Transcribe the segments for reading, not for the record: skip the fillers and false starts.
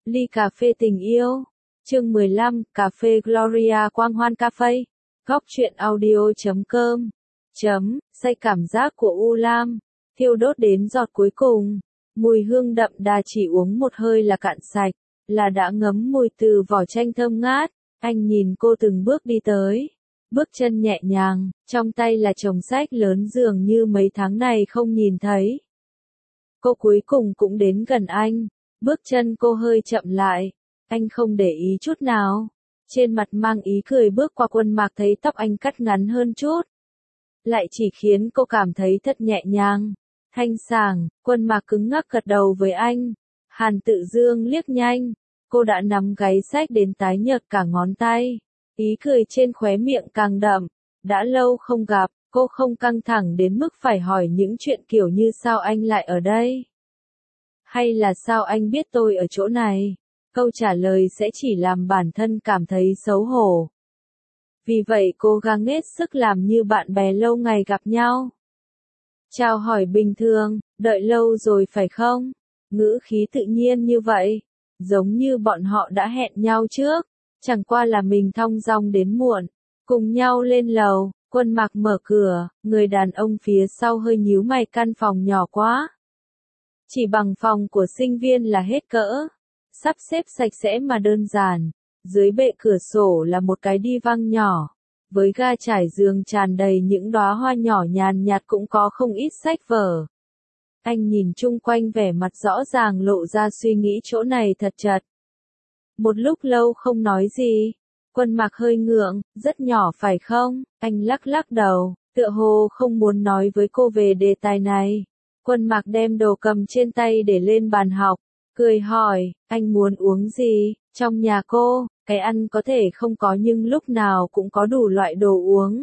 Ly cà phê tình yêu. Chương 15, cà phê Gloria Quang Hoan Cafe. Góc truyện audio.com. Say cảm giác của U Lam. Thiêu đốt đến giọt cuối cùng. Mùi hương đậm đà chỉ uống một hơi là cạn sạch. Là đã ngấm mùi từ vỏ chanh thơm ngát. Anh nhìn cô từng bước đi tới. Bước chân nhẹ nhàng, trong tay là chồng sách lớn dường như mấy tháng này không nhìn thấy. Cô cuối cùng cũng đến gần anh. Bước chân cô hơi chậm lại. Anh không để ý chút nào. Trên mặt mang ý cười bước qua Quân Mạc thấy tóc anh cắt ngắn hơn chút. Lại chỉ khiến cô cảm thấy thật nhẹ nhàng. Thanh sảng, Quân Mạc cứng ngắc gật đầu với anh. Hàn Tự Dương liếc nhanh. Cô đã nắm gáy sách đến tái nhợt cả ngón tay. Ý cười trên khóe miệng càng đậm. Đã lâu không gặp, cô không căng thẳng đến mức phải hỏi những chuyện kiểu như sao anh lại ở đây. Hay là sao anh biết tôi ở chỗ này? Câu trả lời sẽ chỉ làm bản thân cảm thấy xấu hổ. Vì vậy cố gắng hết sức làm như bạn bè lâu ngày gặp nhau. Chào hỏi bình thường, đợi lâu rồi phải không? Ngữ khí tự nhiên như vậy. Giống như bọn họ đã hẹn nhau trước. Chẳng qua là mình thong dong đến muộn. Cùng nhau lên lầu, Quân Mạc mở cửa, người đàn ông phía sau hơi nhíu mày, căn phòng nhỏ quá. Chỉ bằng phòng của sinh viên là hết cỡ. Sắp xếp sạch sẽ mà đơn giản. Dưới bệ cửa sổ là một cái đi văng nhỏ. Với ga trải giường tràn đầy những đóa hoa nhỏ nhàn nhạt, cũng có không ít sách vở. Anh nhìn chung quanh vẻ mặt rõ ràng lộ ra suy nghĩ chỗ này thật chật. Một lúc lâu không nói gì. Quân Mạc hơi ngượng, rất nhỏ phải không? Anh lắc lắc đầu, tựa hồ không muốn nói với cô về đề tài này. Quân Mạc đem đồ cầm trên tay để lên bàn học, cười hỏi, anh muốn uống gì? Trong nhà cô, cái ăn có thể không có nhưng lúc nào cũng có đủ loại đồ uống.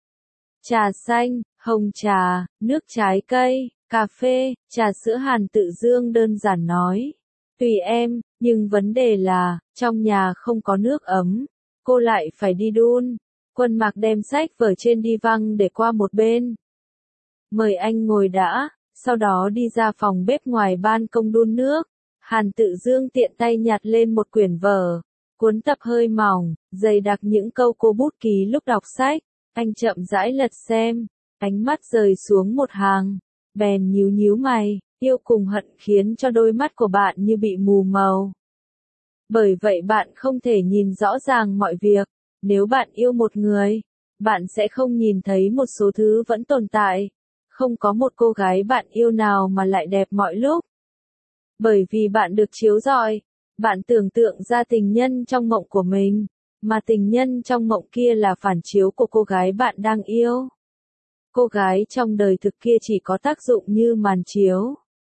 Trà xanh, hồng trà, nước trái cây, cà phê, trà sữa. Hàn Tự Dương đơn giản nói. Tùy em, nhưng vấn đề là, trong nhà không có nước ấm. Cô lại phải đi đun. Quân Mạc đem sách vở trên đi văng để qua một bên. Mời anh ngồi đã, sau đó đi ra phòng bếp ngoài ban công đun nước. Hàn Tự Dương tiện tay nhặt lên một quyển vở. Cuốn tập hơi mỏng, dày đặc những câu cô bút ký lúc đọc sách. Anh chậm rãi lật xem, ánh mắt rời xuống một hàng. Bèn nhíu nhíu mày, yêu cùng hận khiến cho đôi mắt của bạn như bị mù màu. Bởi vậy bạn không thể nhìn rõ ràng mọi việc. Nếu bạn yêu một người, bạn sẽ không nhìn thấy một số thứ vẫn tồn tại. Không có một cô gái bạn yêu nào mà lại đẹp mọi lúc. Bởi vì bạn được chiếu rọi, bạn tưởng tượng ra tình nhân trong mộng của mình, mà tình nhân trong mộng kia là phản chiếu của cô gái bạn đang yêu. Cô gái trong đời thực kia chỉ có tác dụng như màn chiếu.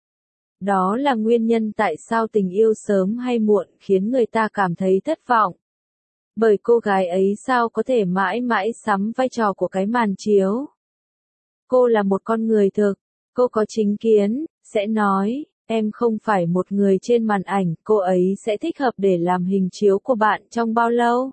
Đó là nguyên nhân tại sao tình yêu sớm hay muộn khiến người ta cảm thấy thất vọng. Bởi cô gái ấy sao có thể mãi mãi sắm vai trò của cái màn chiếu. Cô là một con người thực, cô có chính kiến, sẽ nói, em không phải một người trên màn ảnh, cô ấy sẽ thích hợp để làm hình chiếu của bạn trong bao lâu?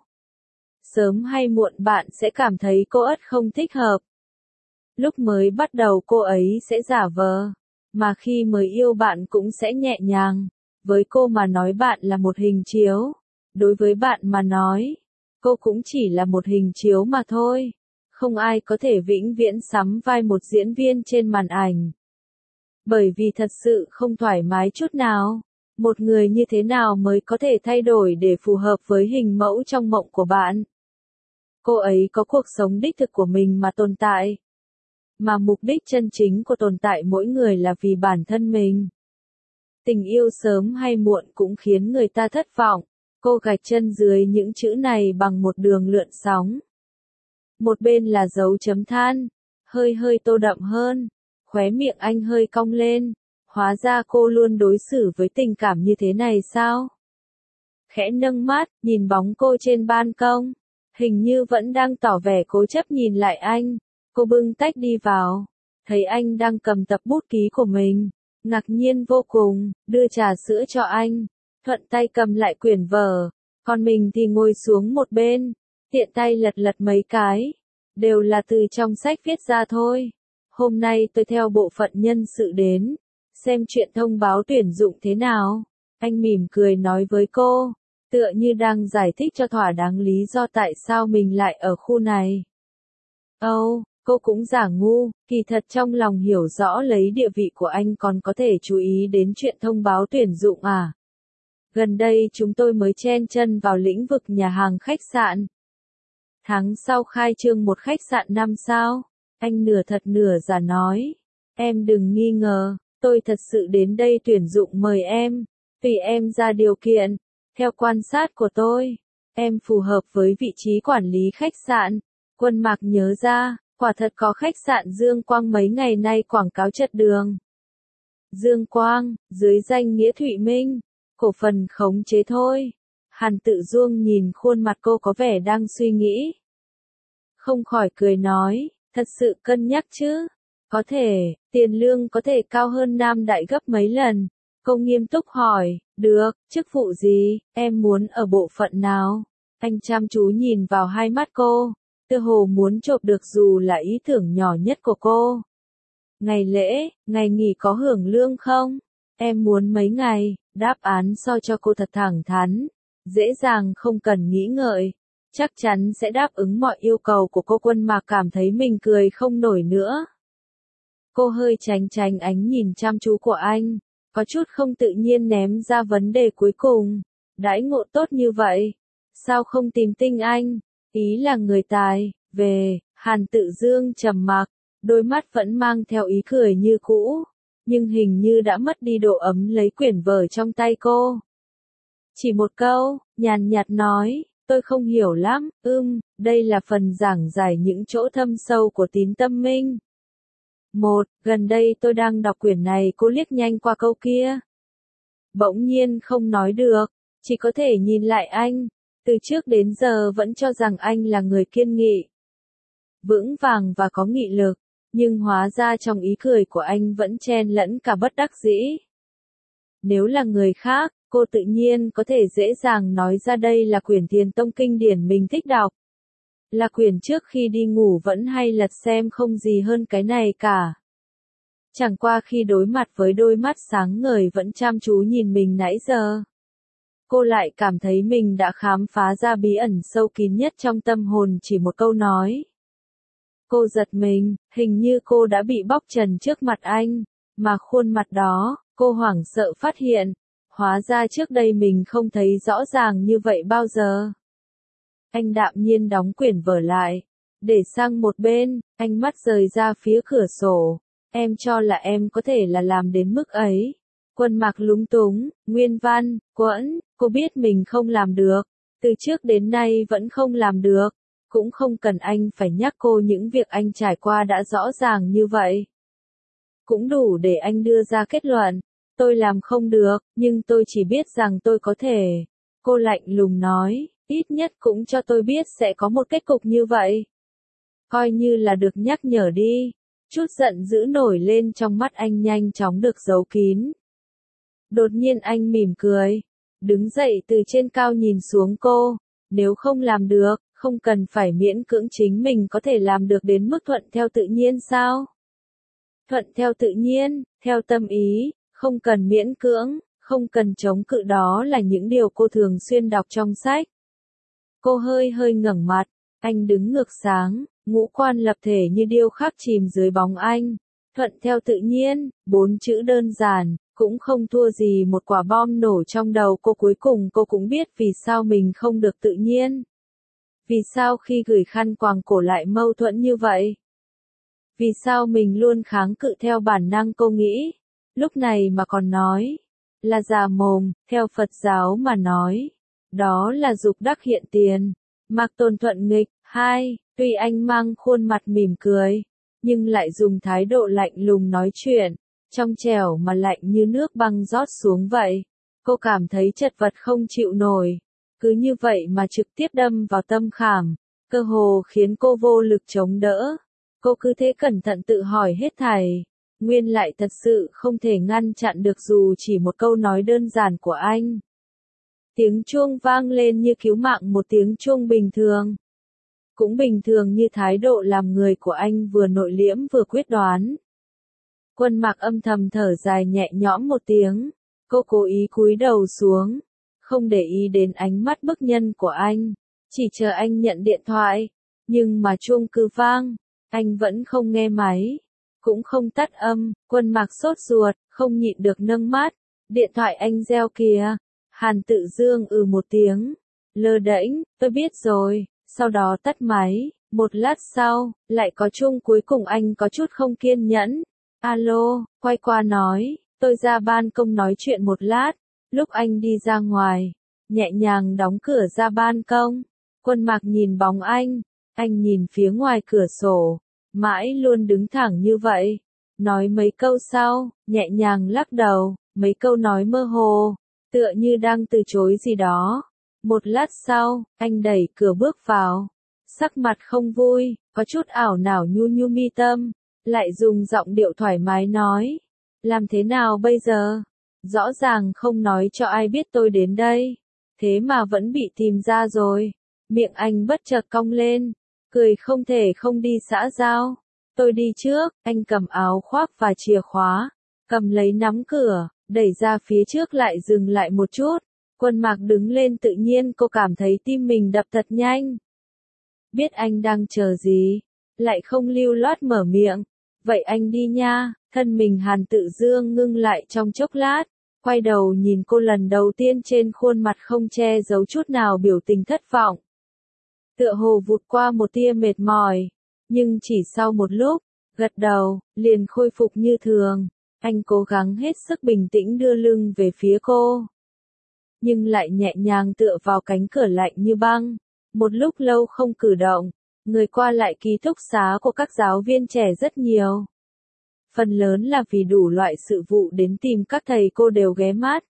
Sớm hay muộn bạn sẽ cảm thấy cô ất không thích hợp. Lúc mới bắt đầu cô ấy sẽ giả vờ, mà khi mới yêu bạn cũng sẽ nhẹ nhàng. Với cô mà nói bạn là một hình chiếu. Đối với bạn mà nói, cô cũng chỉ là một hình chiếu mà thôi. Không ai có thể vĩnh viễn sắm vai một diễn viên trên màn ảnh. Bởi vì thật sự không thoải mái chút nào. Một người như thế nào mới có thể thay đổi để phù hợp với hình mẫu trong mộng của bạn? Cô ấy có cuộc sống đích thực của mình mà tồn tại. Mà mục đích chân chính của tồn tại mỗi người là vì bản thân mình. Tình yêu sớm hay muộn cũng khiến người ta thất vọng. Cô gạch chân dưới những chữ này bằng một đường lượn sóng. Một bên là dấu chấm than, hơi tô đậm hơn. Khóe miệng anh hơi cong lên. Hóa ra cô luôn đối xử với tình cảm như thế này sao? Khẽ nâng mắt, nhìn bóng cô trên ban công. Hình như vẫn đang tỏ vẻ cố chấp nhìn lại anh. Cô bưng tách đi vào. Thấy anh đang cầm tập bút ký của mình. Ngạc nhiên vô cùng, đưa trà sữa cho anh. Thuận tay cầm lại quyển vở. Còn mình thì ngồi xuống một bên. Tiện tay lật lật mấy cái. Đều là từ trong sách viết ra thôi. Hôm nay tôi theo bộ phận nhân sự đến. Xem chuyện thông báo tuyển dụng thế nào. Anh mỉm cười nói với cô, tựa như đang giải thích cho thỏa đáng lý do tại sao mình lại ở khu này. Cô cũng giả ngu, kỳ thật trong lòng hiểu rõ lấy địa vị của anh còn có thể chú ý đến chuyện thông báo tuyển dụng à. Gần đây chúng tôi mới chen chân vào lĩnh vực nhà hàng khách sạn. Tháng sau khai trương một khách sạn 5 sao, anh nửa thật nửa giả nói. Em đừng nghi ngờ, tôi thật sự đến đây tuyển dụng mời em, tùy em ra điều kiện. Theo quan sát của tôi, em phù hợp với vị trí quản lý khách sạn. Quân Mạc nhớ ra, quả thật có khách sạn Dương Quang mấy ngày nay quảng cáo chật đường. Dương Quang, dưới danh nghĩa Thụy Minh, cổ phần khống chế thôi. Hàn Tự Duông nhìn khuôn mặt cô có vẻ đang suy nghĩ. Không khỏi cười nói, thật sự cân nhắc chứ. Có thể, tiền lương có thể cao hơn Nam Đại gấp mấy lần. Cô nghiêm túc hỏi, được, chức vụ gì, em muốn ở bộ phận nào? Anh chăm chú nhìn vào hai mắt cô, tựa hồ muốn chộp được dù là ý tưởng nhỏ nhất của cô. Ngày lễ, ngày nghỉ có hưởng lương không? Em muốn mấy ngày, đáp án so cho cô thật thẳng thắn, dễ dàng không cần nghĩ ngợi. Chắc chắn sẽ đáp ứng mọi yêu cầu của cô. Quân Mạc cảm thấy mình cười không nổi nữa. Cô hơi tránh tránh ánh nhìn chăm chú của anh, có chút không tự nhiên ném ra vấn đề cuối cùng. Đãi ngộ tốt như vậy, sao không tìm Tinh Anh? Ý là người tài, về, Hàn Tự Dương trầm mặc, đôi mắt vẫn mang theo ý cười như cũ, nhưng hình như đã mất đi độ ấm lấy quyển vở trong tay cô. Chỉ một câu, nhàn nhạt nói, tôi không hiểu lắm, đây là phần giảng giải những chỗ thâm sâu của tín tâm minh. Gần đây tôi đang đọc quyển này. Cô liếc nhanh qua câu kia. Bỗng nhiên không nói được, chỉ có thể nhìn lại anh, từ trước đến giờ vẫn cho rằng anh là người kiên nghị, vững vàng và có nghị lực, nhưng hóa ra trong ý cười của anh vẫn chen lẫn cả bất đắc dĩ. Nếu là người khác, cô tự nhiên có thể dễ dàng nói ra đây là quyển Thiền Tông kinh điển mình thích đọc. Là quyển trước khi đi ngủ vẫn hay lật xem, không gì hơn cái này cả. Chẳng qua khi đối mặt với đôi mắt sáng ngời vẫn chăm chú nhìn mình nãy giờ, cô lại cảm thấy mình đã khám phá ra bí ẩn sâu kín nhất trong tâm hồn chỉ một câu nói. Cô giật mình, hình như cô đã bị bóc trần trước mặt anh, mà khuôn mặt đó, cô hoảng sợ phát hiện, hóa ra trước đây mình không thấy rõ ràng như vậy bao giờ. Anh đạm nhiên đóng quyển vở lại, để sang một bên, ánh mắt rời ra phía cửa sổ. Em cho là em có thể là làm đến mức ấy. Quân Mạc lúng túng, Nguyên Văn, Quẫn, cô biết mình không làm được, từ trước đến nay vẫn không làm được, cũng không cần anh phải nhắc cô, những việc anh trải qua đã rõ ràng như vậy. Cũng đủ để anh đưa ra kết luận, tôi làm không được, nhưng tôi chỉ biết rằng tôi có thể. Cô lạnh lùng nói, ít nhất cũng cho tôi biết sẽ có một kết cục như vậy. Coi như là được nhắc nhở đi. Chút giận dữ nổi lên trong mắt anh nhanh chóng được giấu kín. Đột nhiên anh mỉm cười, đứng dậy từ trên cao nhìn xuống cô, nếu không làm được, không cần phải miễn cưỡng, chính mình có thể làm được đến mức thuận theo tự nhiên sao? Thuận theo tự nhiên, theo tâm ý, không cần miễn cưỡng, không cần chống cự, đó là những điều cô thường xuyên đọc trong sách. Cô hơi ngẩng mặt, anh đứng ngược sáng, ngũ quan lập thể như điêu khắc chìm dưới bóng anh. Thuận theo tự nhiên, 4 chữ đơn giản, cũng không thua gì một quả bom nổ trong đầu cô. Cuối cùng cô cũng biết vì sao mình không được tự nhiên. Vì sao khi gửi khăn quàng cổ lại mâu thuẫn như vậy? Vì sao mình luôn kháng cự theo bản năng? Cô nghĩ, lúc này mà còn nói, là già mồm, theo Phật giáo mà nói, đó là dục đắc hiện tiền. Mạc Tôn thuận nghịch. 2. Tuy anh mang khuôn mặt mỉm cười, nhưng lại dùng thái độ lạnh lùng nói chuyện, trong trẻo mà lạnh như nước băng rót xuống vậy. Cô cảm thấy chật vật không chịu nổi, cứ như vậy mà trực tiếp đâm vào tâm khảm, cơ hồ khiến cô vô lực chống đỡ. Cô cứ thế cẩn thận tự hỏi hết thảy, nguyên lại thật sự không thể ngăn chặn được dù chỉ một câu nói đơn giản của anh. Tiếng chuông vang lên như cứu mạng, một tiếng chuông bình thường. Cũng bình thường như thái độ làm người của anh, vừa nội liễm vừa quyết đoán. Quân Mạc âm thầm thở dài nhẹ nhõm một tiếng. Cô cố ý cúi đầu xuống, không để ý đến ánh mắt bức nhân của anh, chỉ chờ anh nhận điện thoại, nhưng mà chuông cứ vang, anh vẫn không nghe máy, cũng không tắt âm. Quân Mạc sốt ruột, không nhịn được nâng mắt, điện thoại anh reo kìa. Hàn Tự Dương một tiếng, lơ đễnh, tôi biết rồi, sau đó tắt máy. Một lát sau, lại có chuông cuối cùng. Anh có chút không kiên nhẫn. Alo, quay qua nói, tôi ra ban công nói chuyện một lát. Lúc anh đi ra ngoài, nhẹ nhàng đóng cửa ra ban công. Quân Mạc nhìn bóng anh nhìn phía ngoài cửa sổ, mãi luôn đứng thẳng như vậy. Nói mấy câu sau, nhẹ nhàng lắc đầu, mấy câu nói mơ hồ, tựa như đang từ chối gì đó. Một lát sau, anh đẩy cửa bước vào, sắc mặt không vui, có chút ảo não nhu nhu mi tâm, lại dùng giọng điệu thoải mái nói, làm thế nào bây giờ? Rõ ràng không nói cho ai biết tôi đến đây, thế mà vẫn bị tìm ra rồi. Miệng anh bất chợt cong lên, cười không thể không đi xã giao. Tôi đi trước, anh cầm áo khoác và chìa khóa, cầm lấy nắm cửa, đẩy ra phía trước lại dừng lại một chút. Quân Mạc đứng lên, tự nhiên cô cảm thấy tim mình đập thật nhanh. Biết anh đang chờ gì, lại không lưu loát mở miệng. Vậy anh đi nha. Thân mình Hàn Tự Dương ngưng lại trong chốc lát, quay đầu nhìn cô lần đầu tiên, trên khuôn mặt không che giấu chút nào biểu tình thất vọng. Tựa hồ vụt qua một tia mệt mỏi, nhưng chỉ sau một lúc, gật đầu, liền khôi phục như thường. Anh cố gắng hết sức bình tĩnh đưa lưng về phía cô, nhưng lại nhẹ nhàng tựa vào cánh cửa lạnh như băng. Một lúc lâu không cử động, người qua lại ký túc xá của các giáo viên trẻ rất nhiều. Phần lớn là vì đủ loại sự vụ đến tìm các thầy cô đều ghé mắt.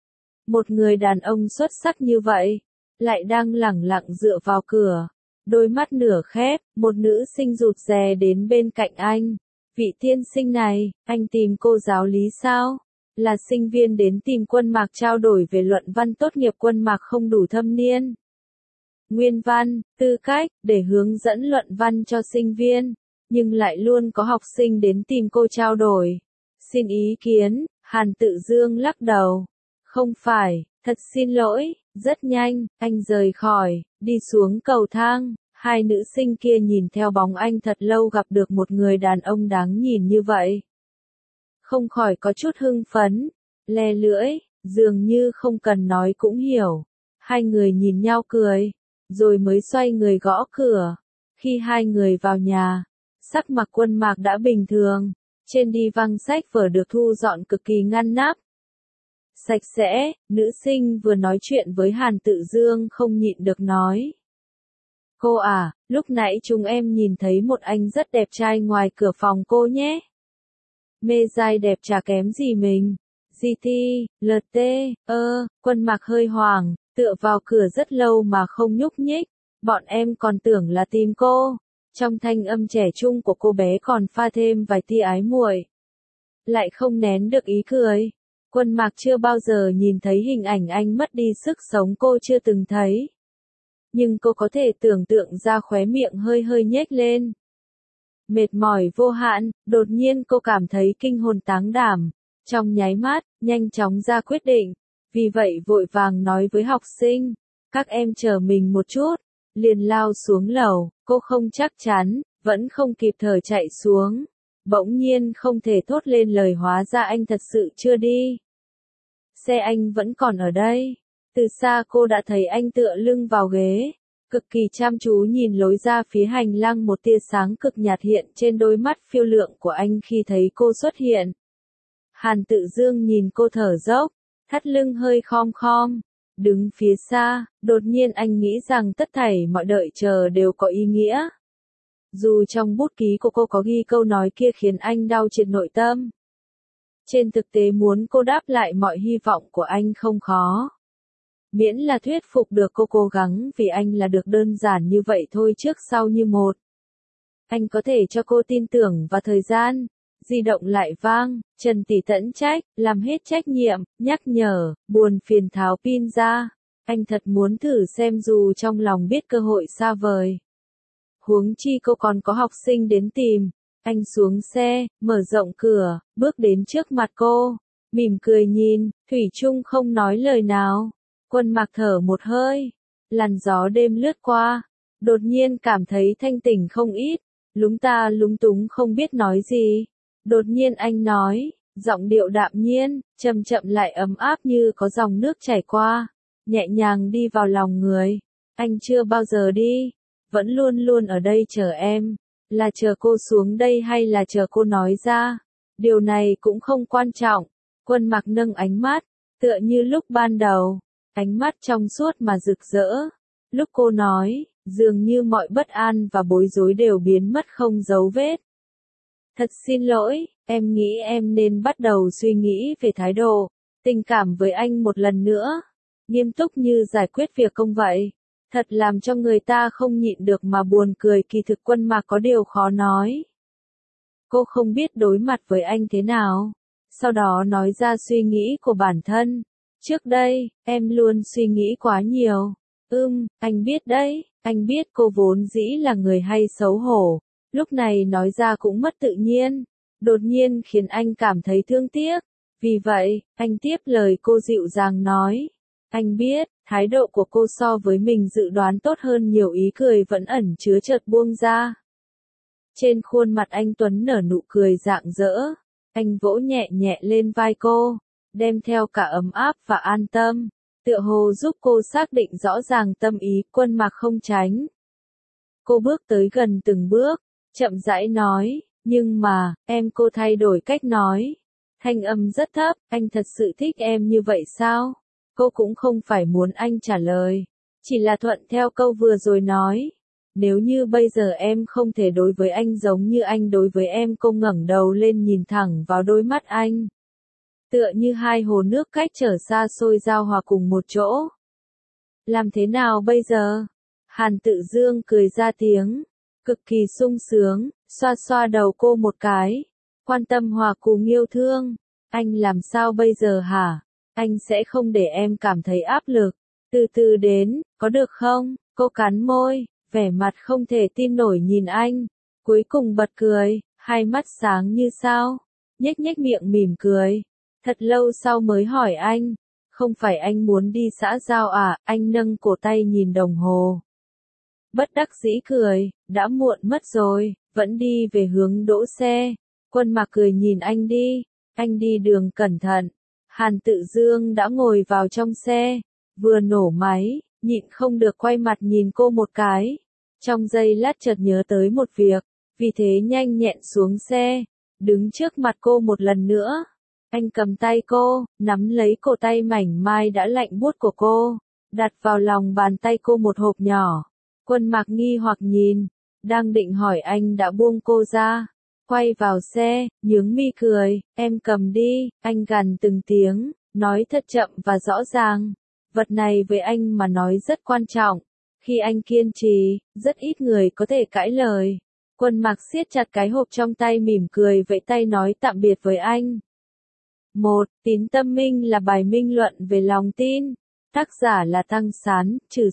Một người đàn ông xuất sắc như vậy, lại đang lẳng lặng dựa vào cửa, đôi mắt nửa khép. Một nữ sinh rụt rè đến bên cạnh anh. Vị tiên sinh này, anh tìm cô giáo lý sao? Là sinh viên đến tìm Quân Mạc trao đổi về luận văn tốt nghiệp. Quân Mạc không đủ thâm niên nguyên văn, tư cách, để hướng dẫn luận văn cho sinh viên, nhưng lại luôn có học sinh đến tìm cô trao đổi. Xin ý kiến. Hàn Tự Dương lắc đầu. Không phải, thật xin lỗi. Rất nhanh, anh rời khỏi, đi xuống cầu thang. Hai nữ sinh kia nhìn theo bóng anh thật lâu, gặp được một người đàn ông đáng nhìn như vậy, không khỏi có chút hưng phấn, le lưỡi, dường như không cần nói cũng hiểu. Hai người nhìn nhau cười, rồi mới xoay người gõ cửa. Khi hai người vào nhà, sắc mặt Quân Mạc đã bình thường, trên đi văng sách vở được thu dọn cực kỳ ngăn nắp, sạch sẽ. Nữ sinh vừa nói chuyện với Hàn Tự Dương không nhịn được nói. Cô à, lúc nãy chúng em nhìn thấy một anh rất đẹp trai ngoài cửa phòng cô nhé. Mê giai đẹp chả kém gì mình. GT, LT, Quân Mạc hơi hoảng, tựa vào cửa rất lâu mà không nhúc nhích. Bọn em còn tưởng là tìm cô. Trong thanh âm trẻ trung của cô bé còn pha thêm vài tia ái muội. Lại không nén được ý cười. Quân Mạc chưa bao giờ nhìn thấy hình ảnh anh mất đi sức sống, cô chưa từng thấy. Nhưng cô có thể tưởng tượng ra, khóe miệng hơi hơi nhếch lên. Mệt mỏi vô hạn, đột nhiên cô cảm thấy kinh hồn táng đảm. Trong nháy mắt, nhanh chóng ra quyết định. Vì vậy vội vàng nói với học sinh, các em chờ mình một chút. Liền lao xuống lầu, cô không chắc chắn, vẫn không kịp thời chạy xuống. Bỗng nhiên không thể thốt lên lời, hóa ra anh thật sự chưa đi. Xe anh vẫn còn ở đây. Từ xa cô đã thấy anh tựa lưng vào ghế, cực kỳ chăm chú nhìn lối ra phía hành lang. Một tia sáng cực nhạt hiện trên đôi mắt phiêu lượng của anh khi thấy cô xuất hiện. Hàn Tự Dương nhìn cô thở dốc, thắt lưng hơi khom khom, đứng phía xa. Đột nhiên anh nghĩ rằng tất thảy mọi đợi chờ đều có ý nghĩa. Dù trong bút ký của cô có ghi câu nói kia khiến anh đau triệt nội tâm. Trên thực tế muốn cô đáp lại mọi hy vọng của anh không khó. Miễn là thuyết phục được cô cố gắng vì anh là được, đơn giản như vậy thôi, trước sau như một. Anh có thể cho cô tin tưởng và thời gian. Di động lại vang, Trần Tỷ tẫn trách, làm hết trách nhiệm, nhắc nhở, buồn phiền tháo pin ra. Anh thật muốn thử xem, dù trong lòng biết cơ hội xa vời. Huống chi cô còn có học sinh đến tìm. Anh xuống xe, mở rộng cửa, bước đến trước mặt cô. Mỉm cười nhìn, thủy chung không nói lời nào. Quân Mặc thở một hơi. Làn gió đêm lướt qua. Đột nhiên cảm thấy thanh tỉnh không ít. Lúng ta lúng túng không biết nói gì. Đột nhiên anh nói, giọng điệu đạm nhiên, chậm chậm lại ấm áp như có dòng nước chảy qua. Nhẹ nhàng đi vào lòng người. Anh chưa bao giờ đi. Vẫn luôn luôn ở đây chờ em. Là chờ cô xuống đây hay là chờ cô nói ra? Điều này cũng không quan trọng. Quân Mặc nâng ánh mắt, tựa như lúc ban đầu. Ánh mắt trong suốt mà rực rỡ. Lúc cô nói, dường như mọi bất an và bối rối đều biến mất không dấu vết. Thật xin lỗi, em nghĩ em nên bắt đầu suy nghĩ về thái độ, tình cảm với anh một lần nữa. Nghiêm túc như giải quyết việc công vậy. Thật làm cho người ta không nhịn được mà buồn cười. Kỳ thực Quân Mặc có điều khó nói. Cô không biết đối mặt với anh thế nào. Sau đó nói ra suy nghĩ của bản thân. Trước đây, em luôn suy nghĩ quá nhiều. Anh biết đấy, anh biết cô vốn dĩ là người hay xấu hổ. Lúc này nói ra cũng mất tự nhiên. Đột nhiên khiến anh cảm thấy thương tiếc. Vì vậy, anh tiếp lời cô dịu dàng nói. Anh biết, thái độ của cô so với mình dự đoán tốt hơn nhiều. Ý cười vẫn ẩn chứa chợt buông ra. Trên khuôn mặt anh Tuấn nở nụ cười rạng rỡ. Anh vỗ nhẹ nhẹ lên vai cô, đem theo cả ấm áp và an tâm, tựa hồ giúp cô xác định rõ ràng tâm ý. Quân Mặc không tránh. Cô bước tới gần từng bước, chậm rãi nói, nhưng mà, em. Cô thay đổi cách nói. Thanh âm rất thấp, anh thật sự thích em như vậy sao? Cô cũng không phải muốn anh trả lời, chỉ là thuận theo câu vừa rồi nói. Nếu như bây giờ em không thể đối với anh giống như anh đối với em. Cô ngẩng đầu lên nhìn thẳng vào đôi mắt anh. Tựa như hai hồ nước cách trở xa xôi giao hòa cùng một chỗ. Làm thế nào bây giờ? Hàn Tự Dương cười ra tiếng, cực kỳ sung sướng, xoa xoa đầu cô một cái. Quan tâm hòa cùng yêu thương. Anh làm sao bây giờ hả? Anh sẽ không để em cảm thấy áp lực. Từ từ đến, có được không? Cô cắn môi, vẻ mặt không thể tin nổi nhìn anh. Cuối cùng bật cười, hai mắt sáng như sao. Nhếch nhếch miệng mỉm cười. Thật lâu sau mới hỏi anh. Không phải anh muốn đi xã giao à? Anh nâng cổ tay nhìn đồng hồ. Bất đắc dĩ cười, đã muộn mất rồi, vẫn đi về hướng đỗ xe. Quân Mặc cười nhìn anh đi. Anh đi đường cẩn thận. Hàn Tự Dương đã ngồi vào trong xe, vừa nổ máy, nhịn không được quay mặt nhìn cô một cái. Trong giây lát chợt nhớ tới một việc, vì thế nhanh nhẹn xuống xe, đứng trước mặt cô một lần nữa. Anh cầm tay cô, nắm lấy cổ tay mảnh mai đã lạnh buốt của cô, đặt vào lòng bàn tay cô một hộp nhỏ. Quân Mặc nghi hoặc nhìn, đang định hỏi anh đã buông cô ra. Quay vào xe, nhướng mi cười, em cầm đi. Anh gằn từng tiếng, nói thật chậm và rõ ràng. Vật này với anh mà nói rất quan trọng. Khi anh kiên trì, rất ít người có thể cãi lời. Quân Mặc siết chặt cái hộp trong tay mỉm cười vẫy tay nói tạm biệt với anh. 1. Tín tâm minh là bài minh luận về lòng tin. Tác giả là Tăng Sán, trừ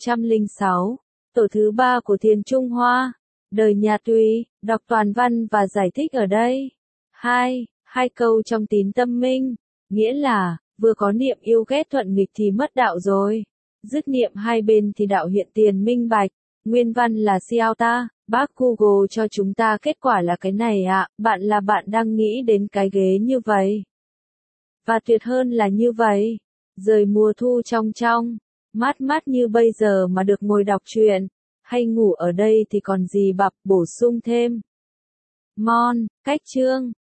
606. Tổ thứ 3 của Thiền Trung Hoa. Đời nhà Tùy, đọc toàn văn và giải thích ở đây. 2. Hai câu trong tín tâm minh. Nghĩa là, vừa có niệm yêu ghét thuận nghịch thì mất đạo rồi. Dứt niệm hai bên thì đạo hiện tiền minh bạch. Nguyên văn là Xiao Ta. Bác Google cho chúng ta kết quả là cái này ạ. Bạn là bạn đang nghĩ đến cái ghế như vậy. Và tuyệt hơn là như vậy. Rời mùa thu trong trong, mát mát như bây giờ mà được ngồi đọc truyện, hay ngủ ở đây thì còn gì bập bổ sung thêm. Mon, cách chương.